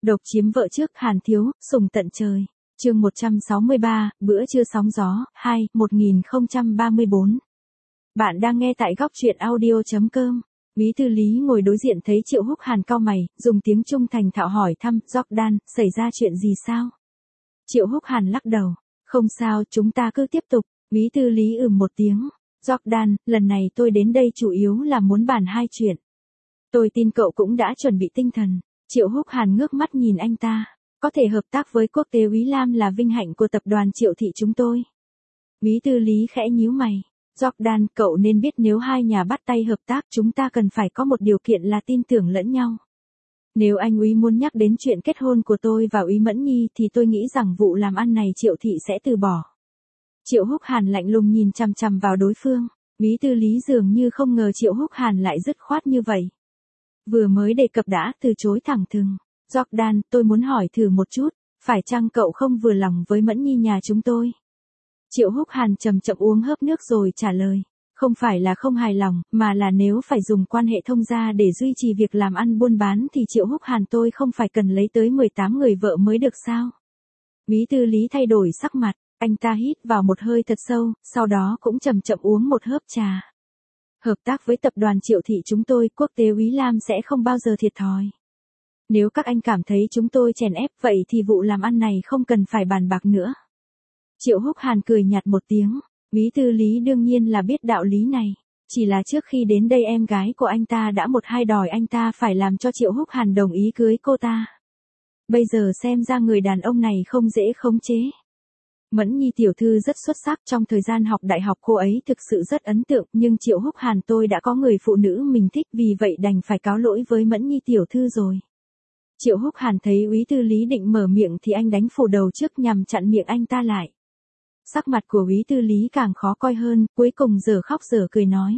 Độc chiếm vợ trước Hàn Thiếu, sùng tận trời. Chương 163, bữa trưa sóng gió, 2, 1034. Bạn đang nghe tại góc truyện audio.com. Bí thư Lý ngồi đối diện thấy Triệu Húc Hàn cau mày, dùng tiếng Trung thành thạo hỏi thăm, Jordan, xảy ra chuyện gì sao? Triệu Húc Hàn lắc đầu, không sao, chúng ta cứ tiếp tục. Bí thư Lý một tiếng. Jordan, lần này tôi đến đây chủ yếu là muốn bàn hai chuyện. Tôi tin cậu cũng đã chuẩn bị tinh thần. Triệu Húc Hàn ngước mắt nhìn anh ta. Có thể hợp tác với quốc tế Úy Lam là vinh hạnh của tập đoàn Triệu Thị chúng tôi. Bí thư Lý khẽ nhíu mày. Jordan, cậu nên biết nếu hai nhà bắt tay hợp tác chúng ta cần phải có một điều kiện là tin tưởng lẫn nhau. Nếu anh Úy muốn nhắc đến chuyện kết hôn của tôi và Úy Mẫn Nhi thì tôi nghĩ rằng vụ làm ăn này Triệu Thị sẽ từ bỏ. Triệu Húc Hàn lạnh lùng nhìn chằm chằm vào đối phương. Bí thư Lý dường như không ngờ Triệu Húc Hàn lại dứt khoát như vậy. Vừa mới đề cập đã từ chối thẳng thừng. Jordan, tôi muốn hỏi thử một chút, phải chăng cậu không vừa lòng với Mẫn Nhi nhà chúng tôi? Triệu Húc Hàn chậm chậm uống hớp nước rồi trả lời. Không phải là không hài lòng, mà là nếu phải dùng quan hệ thông gia để duy trì việc làm ăn buôn bán thì Triệu Húc Hàn tôi không phải cần lấy tới 18 người vợ mới được sao? Bí thư Lý thay đổi sắc mặt, anh ta hít vào một hơi thật sâu, sau đó cũng chậm chậm uống một hớp trà. Hợp tác với tập đoàn Triệu Thị chúng tôi, quốc tế Úy Lam sẽ không bao giờ thiệt thòi. Nếu các anh cảm thấy chúng tôi chèn ép vậy thì vụ làm ăn này không cần phải bàn bạc nữa. Triệu Húc Hàn cười nhạt một tiếng, bí thư Lý đương nhiên là biết đạo lý này. Chỉ là trước khi đến đây em gái của anh ta đã một hai đòi anh ta phải làm cho Triệu Húc Hàn đồng ý cưới cô ta. Bây giờ xem ra người đàn ông này không dễ khống chế. Mẫn Nhi tiểu thư rất xuất sắc, trong thời gian học đại học cô ấy thực sự rất ấn tượng, nhưng Triệu Húc Hàn tôi đã có người phụ nữ mình thích, vì vậy đành phải cáo lỗi với Mẫn Nhi tiểu thư rồi. Triệu Húc Hàn thấy úy thư Lý định mở miệng thì anh đánh phủ đầu trước nhằm chặn miệng anh ta lại. Sắc mặt của úy thư Lý càng khó coi hơn, cuối cùng giờ khóc giờ cười nói.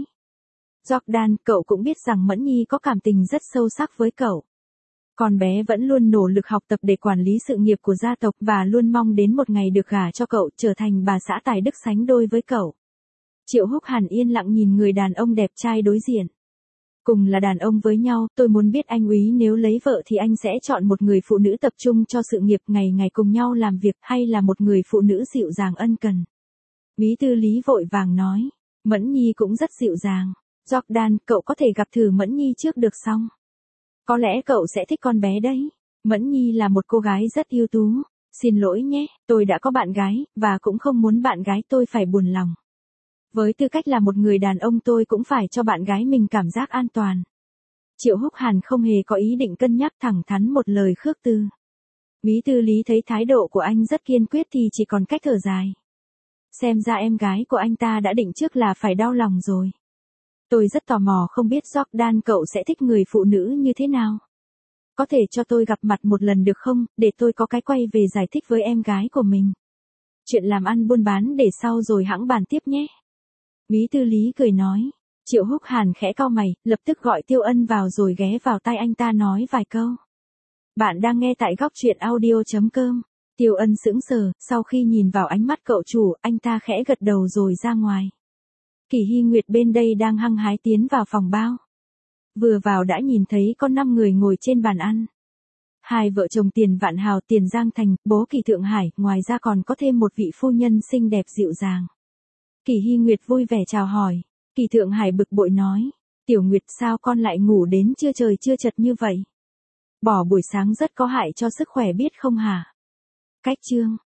Jordan, cậu cũng biết rằng Mẫn Nhi có cảm tình rất sâu sắc với cậu. Con bé vẫn luôn nỗ lực học tập để quản lý sự nghiệp của gia tộc và luôn mong đến một ngày được gả cho cậu, trở thành bà xã tài đức sánh đôi với cậu. Triệu Húc Hàn yên lặng nhìn người đàn ông đẹp trai đối diện. Cùng là đàn ông với nhau, tôi muốn biết anh Úy nếu lấy vợ thì anh sẽ chọn một người phụ nữ tập trung cho sự nghiệp ngày ngày cùng nhau làm việc, hay là một người phụ nữ dịu dàng ân cần. Bí thư Lý vội vàng nói, Mẫn Nhi cũng rất dịu dàng. Jordan, cậu có thể gặp thử Mẫn Nhi trước được không? Có lẽ cậu sẽ thích con bé đấy. Mẫn Nhi là một cô gái rất ưu tú. Xin lỗi nhé, tôi đã có bạn gái, và cũng không muốn bạn gái tôi phải buồn lòng. Với tư cách là một người đàn ông tôi cũng phải cho bạn gái mình cảm giác an toàn. Triệu Húc Hàn không hề có ý định cân nhắc, thẳng thắn một lời khước từ. Bí thư Lý thấy thái độ của anh rất kiên quyết thì chỉ còn cách thở dài. Xem ra em gái của anh ta đã định trước là phải đau lòng rồi. Tôi rất tò mò không biết Jordan cậu sẽ thích người phụ nữ như thế nào. Có thể cho tôi gặp mặt một lần được không, để tôi có cái quay về giải thích với em gái của mình. Chuyện làm ăn buôn bán để sau rồi hẵng bàn tiếp nhé. Bí thư Lý cười nói. Triệu Húc Hàn khẽ cau mày, lập tức gọi Tiêu Ân vào rồi ghé vào tai anh ta nói vài câu. Bạn đang nghe tại góc truyện audio.com. Tiêu Ân sững sờ, sau khi nhìn vào ánh mắt cậu chủ, anh ta khẽ gật đầu rồi ra ngoài. Kỳ Hy Nguyệt bên đây đang hăng hái tiến vào phòng bao. Vừa vào đã nhìn thấy có 5 người ngồi trên bàn ăn. Hai vợ chồng Tiền Vạn Hào, Tiền Giang Thành, bố Kỳ Thượng Hải, ngoài ra còn có thêm một vị phu nhân xinh đẹp dịu dàng. Kỳ Hy Nguyệt vui vẻ chào hỏi. Kỳ Thượng Hải bực bội nói, Tiểu Nguyệt sao con lại ngủ đến trưa trời trưa chật như vậy? Bỏ buổi sáng rất có hại cho sức khỏe biết không hả? Cách chương.